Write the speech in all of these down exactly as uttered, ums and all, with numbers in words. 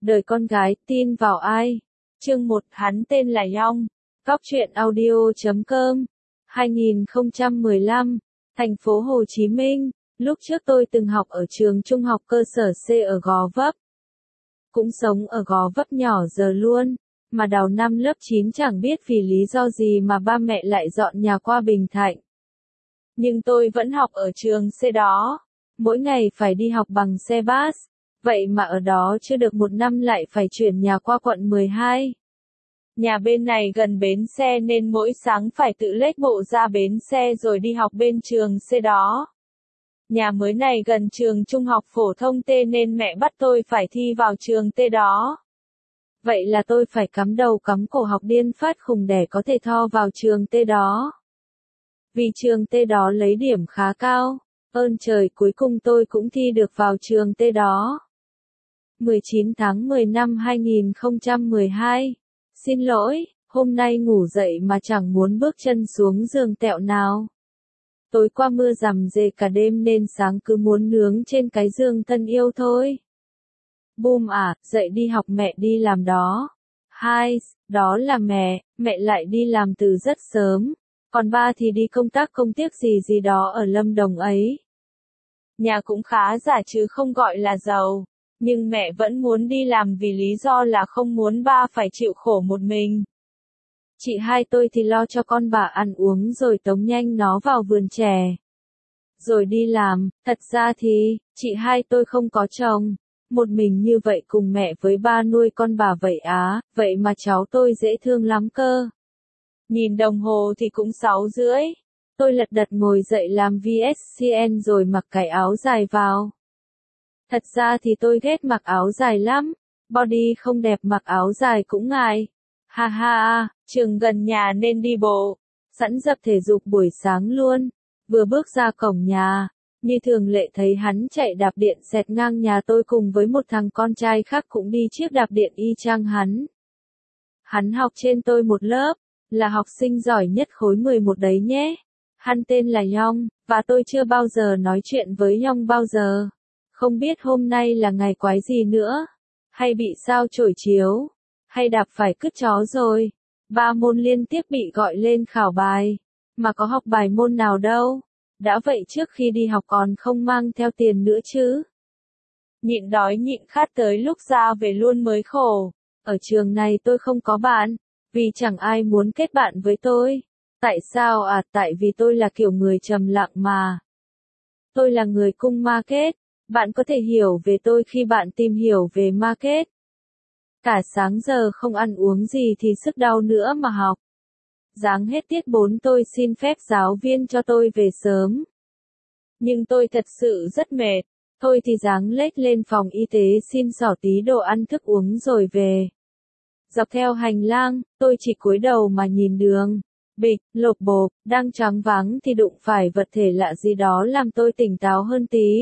Đời con gái, tin vào ai? Chương một, hắn tên là Yong. Góc truyện audio chấm com. hai nghìn không trăm mười lăm, thành phố Hồ Chí Minh. Lúc trước tôi từng học ở trường trung học cơ sở C ở Gò Vấp. Cũng sống ở Gò Vấp nhỏ giờ luôn. Mà đầu năm lớp chín chẳng biết vì lý do gì mà ba mẹ lại dọn nhà qua Bình Thạnh. Nhưng tôi vẫn học ở trường C đó. Mỗi ngày phải đi học bằng xe bus. Vậy mà ở đó chưa được một năm lại phải chuyển nhà qua quận mười hai. Nhà bên này gần bến xe nên mỗi sáng phải tự lết bộ ra bến xe rồi đi học bên trường C đó. Nhà mới này gần trường trung học phổ thông T nên mẹ bắt tôi phải thi vào trường T đó. Vậy là tôi phải cắm đầu cắm cổ học điên phát khùng để có thể tho vào trường T đó. Vì trường T đó lấy điểm khá cao, ơn trời cuối cùng tôi cũng thi được vào trường T đó. mười chín tháng mười năm hai nghìn không trăm mười hai. Xin lỗi, hôm nay ngủ dậy mà chẳng muốn bước chân xuống giường tẹo nào. Tối qua mưa rằm rề cả đêm nên sáng cứ muốn nướng trên cái giường thân yêu thôi. Bùm à, dậy đi học mẹ đi làm đó. Hai, đó là mẹ, mẹ lại đi làm từ rất sớm. Còn ba thì đi công tác công tiếc gì gì đó ở Lâm Đồng ấy. Nhà cũng khá giả chứ không gọi là giàu. Nhưng mẹ vẫn muốn đi làm vì lý do là không muốn ba phải chịu khổ một mình. Chị hai tôi thì lo cho con bà ăn uống rồi tống nhanh nó vào vườn chè. Rồi đi làm, thật ra thì, chị hai tôi không có chồng. Một mình như vậy cùng mẹ với ba nuôi con bà vậy á, vậy mà cháu tôi dễ thương lắm cơ. Nhìn đồng hồ thì cũng sáu rưỡi. Tôi lật đật ngồi dậy làm vê ét xê en rồi mặc cái áo dài vào. Thật ra thì tôi ghét mặc áo dài lắm, body không đẹp mặc áo dài cũng ngại. Ha ha, trường gần nhà nên đi bộ, sẵn tập thể dục buổi sáng luôn. Vừa bước ra cổng nhà, như thường lệ thấy hắn chạy đạp điện xẹt ngang nhà tôi cùng với một thằng con trai khác cũng đi chiếc đạp điện y chang hắn. Hắn học trên tôi một lớp, là học sinh giỏi nhất khối mười một đấy nhé. Hắn tên là Yong, và tôi chưa bao giờ nói chuyện với Yong bao giờ. Không biết hôm nay là ngày quái gì nữa, hay bị sao chổi chiếu, hay đạp phải cứt chó rồi. Ba môn liên tiếp bị gọi lên khảo bài, mà có học bài môn nào đâu. Đã vậy trước khi đi học còn không mang theo tiền nữa chứ. Nhịn đói nhịn khát tới lúc ra về luôn mới khổ. Ở trường này tôi không có bạn, vì chẳng ai muốn kết bạn với tôi. Tại sao à? Tại vì tôi là kiểu người trầm lặng mà. Tôi là người cung market. Bạn có thể hiểu về tôi khi bạn tìm hiểu về market. Cả sáng giờ không ăn uống gì thì sức đau nữa mà học. Giáng hết tiết bốn tôi xin phép giáo viên cho tôi về sớm. Nhưng tôi thật sự rất mệt. Thôi thì giáng lết lên phòng y tế xin xỏ tí đồ ăn thức uống rồi về. Dọc theo hành lang, tôi chỉ cúi đầu mà nhìn đường. Bịch, lộp bộp, đang choáng váng thì đụng phải vật thể lạ gì đó làm tôi tỉnh táo hơn tí.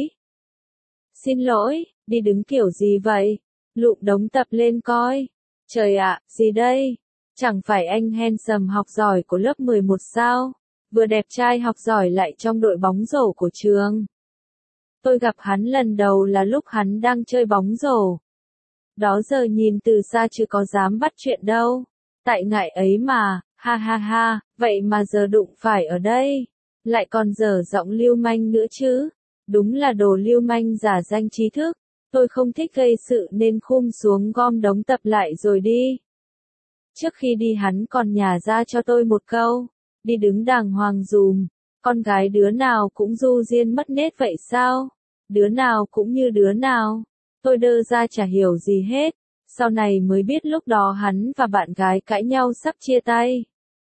Xin lỗi, đi đứng kiểu gì vậy? Lụm đống tập lên coi. Trời ạ, gì đây? Chẳng phải anh handsome học giỏi của lớp mười một sao? Vừa đẹp trai học giỏi lại trong đội bóng rổ của trường. Tôi gặp hắn lần đầu là lúc hắn đang chơi bóng rổ. Đó giờ nhìn từ xa chứ có dám bắt chuyện đâu. Tại ngại ấy mà, ha ha ha, vậy mà giờ đụng phải ở đây. Lại còn dở giọng lưu manh nữa chứ. Đúng là đồ lưu manh giả danh trí thức. Tôi không thích gây sự nên khum xuống gom đống tập lại rồi đi. Trước khi đi hắn còn nhả ra cho tôi một câu. Đi đứng đàng hoàng dùm. Con gái đứa nào cũng du diên mất nết vậy sao? Đứa nào cũng như đứa nào. Tôi đơ ra chả hiểu gì hết. Sau này mới biết lúc đó hắn và bạn gái cãi nhau sắp chia tay.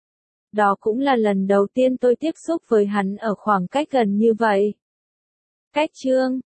Đó cũng là lần đầu tiên tôi tiếp xúc với hắn ở khoảng cách gần như vậy. Cách chương